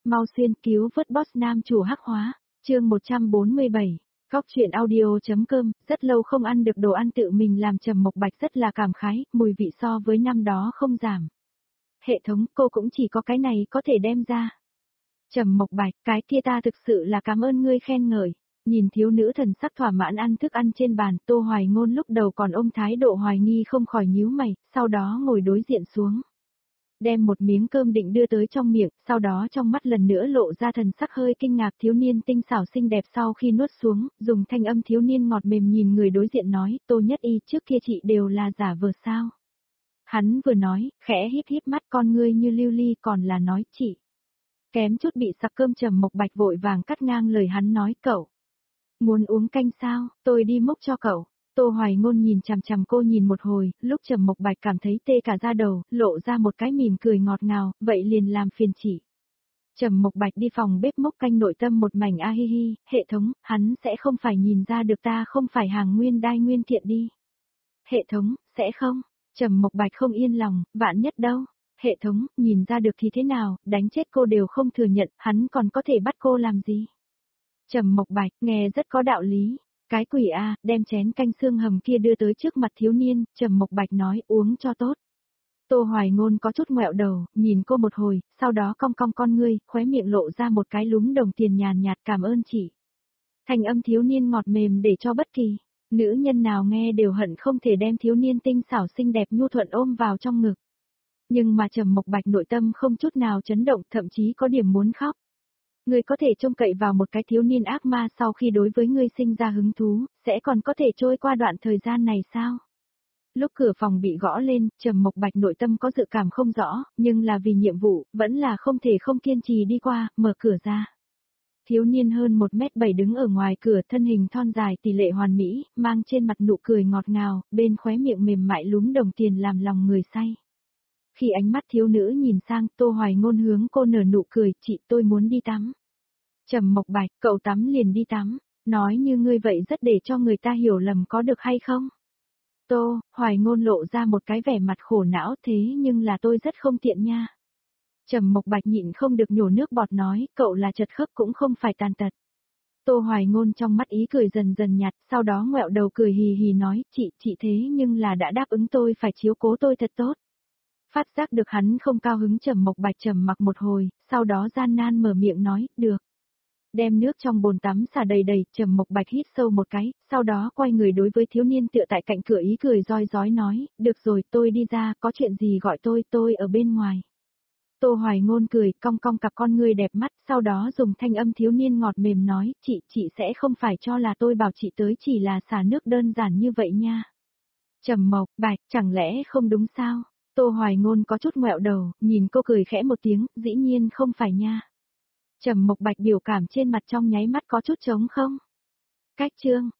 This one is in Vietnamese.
Mau xuyên cứu vớt boss nam chủ hắc hóa, chương 147. Góc truyện audio.com, rất lâu không ăn được đồ ăn tự mình làm Trầm Mộc Bạch rất là cảm khái, mùi vị so với năm đó không giảm. Hệ thống, cô cũng chỉ có cái này có thể đem ra. Trầm Mộc Bạch, cái kia ta thực sự là cảm ơn ngươi khen ngợi. Nhìn thiếu nữ thần sắc thỏa mãn ăn thức ăn trên bàn, Tô Hoài Ngôn lúc đầu còn ôm thái độ hoài nghi không khỏi nhíu mày, sau đó ngồi đối diện xuống. Đem một miếng cơm định đưa tới trong miệng, sau đó trong mắt lần nữa lộ ra thần sắc hơi kinh ngạc. Thiếu niên tinh xảo xinh đẹp sau khi nuốt xuống, dùng thanh âm thiếu niên ngọt mềm nhìn người đối diện nói, Tô Nhất Y, trước kia chị đều là giả vờ sao. Hắn vừa nói, khẽ híp híp mắt, con ngươi như lưu ly, còn là nói chị. Kém chút bị sặc cơm. Trầm Mộc Bạch vội vàng cắt ngang lời hắn nói, cậu muốn uống canh sao, tôi đi múc cho cậu. Tô Hoài Ngôn nhìn chằm chằm cô nhìn một hồi, lúc Trầm Mộc Bạch cảm thấy tê cả da đầu, lộ ra một cái mỉm cười ngọt ngào, vậy liền làm phiền chị. Trầm Mộc Bạch đi phòng bếp múc canh, nội tâm một mảnh a hi hi, hệ thống, hắn sẽ không phải nhìn ra được ta không phải hàng nguyên đai nguyên kiện đi. Hệ thống, sẽ không? Trầm Mộc Bạch không yên lòng, vạn nhất đâu. Hệ thống, nhìn ra được thì thế nào, đánh chết cô đều không thừa nhận, hắn còn có thể bắt cô làm gì? Trầm Mộc Bạch, nghe rất có đạo lý. Cái quỷ a, đem chén canh xương hầm kia đưa tới trước mặt thiếu niên, Trầm Mộc Bạch nói, uống cho tốt. Tô Hoài Ngôn có chút ngoẹo đầu, nhìn cô một hồi, sau đó cong cong con ngươi, khóe miệng lộ ra một cái lúm đồng tiền nhàn nhạt, cảm ơn chị. Thanh âm thiếu niên ngọt mềm để cho bất kỳ nữ nhân nào nghe đều hận không thể đem thiếu niên tinh xảo xinh đẹp nhu thuận ôm vào trong ngực. Nhưng mà Trầm Mộc Bạch nội tâm không chút nào chấn động, thậm chí có điểm muốn khóc. Ngươi có thể trông cậy vào một cái thiếu niên ác ma sau khi đối với ngươi sinh ra hứng thú, sẽ còn có thể trôi qua đoạn thời gian này sao? Lúc cửa phòng bị gõ lên, Trầm Mộc Bạch nội tâm có dự cảm không rõ, nhưng là vì nhiệm vụ, vẫn là không thể không kiên trì đi qua, mở cửa ra. Thiếu niên hơn 1m7 đứng ở ngoài cửa, thân hình thon dài tỷ lệ hoàn mỹ, mang trên mặt nụ cười ngọt ngào, bên khóe miệng mềm mại lúm đồng tiền làm lòng người say. Khi ánh mắt thiếu nữ nhìn sang, Tô Hoài Ngôn hướng cô nở nụ cười, chị, tôi muốn đi tắm. Trầm Mộc Bạch, cậu tắm liền đi tắm, nói như ngươi vậy rất để cho người ta hiểu lầm có được hay không? Tô Hoài Ngôn lộ ra một cái vẻ mặt khổ não, thế nhưng là tôi rất không tiện nha. Trầm Mộc Bạch nhịn không được nhổ nước bọt nói, cậu là chật khớp cũng không phải tàn tật. Tô Hoài Ngôn trong mắt ý cười dần dần nhạt, sau đó ngoẹo đầu cười hì hì nói, chị thế nhưng là đã đáp ứng tôi phải chiếu cố tôi thật tốt. Phát giác được hắn không cao hứng, Trầm Mộc Bạch trầm mặc một hồi, sau đó gian nan mở miệng nói, được. Đem nước trong bồn tắm xả đầy đầy, Trầm Mộc Bạch hít sâu một cái, sau đó quay người đối với thiếu niên tựa tại cạnh cửa ý cười roi rói nói, được rồi, tôi đi ra, có chuyện gì gọi tôi ở bên ngoài. Tô Hoài Ngôn cười, cong cong cặp con ngươi đẹp mắt, sau đó dùng thanh âm thiếu niên ngọt mềm nói, chị sẽ không phải cho là tôi bảo chị tới chỉ là xả nước đơn giản như vậy nha. Trầm Mộc Bạch, chẳng lẽ không đúng sao? Tô Hoài Ngôn có chút ngoẹo đầu, nhìn cô cười khẽ một tiếng, dĩ nhiên không phải nha. Trầm Mộc Bạch biểu cảm trên mặt trong nháy mắt có chút trống không. Cách chương.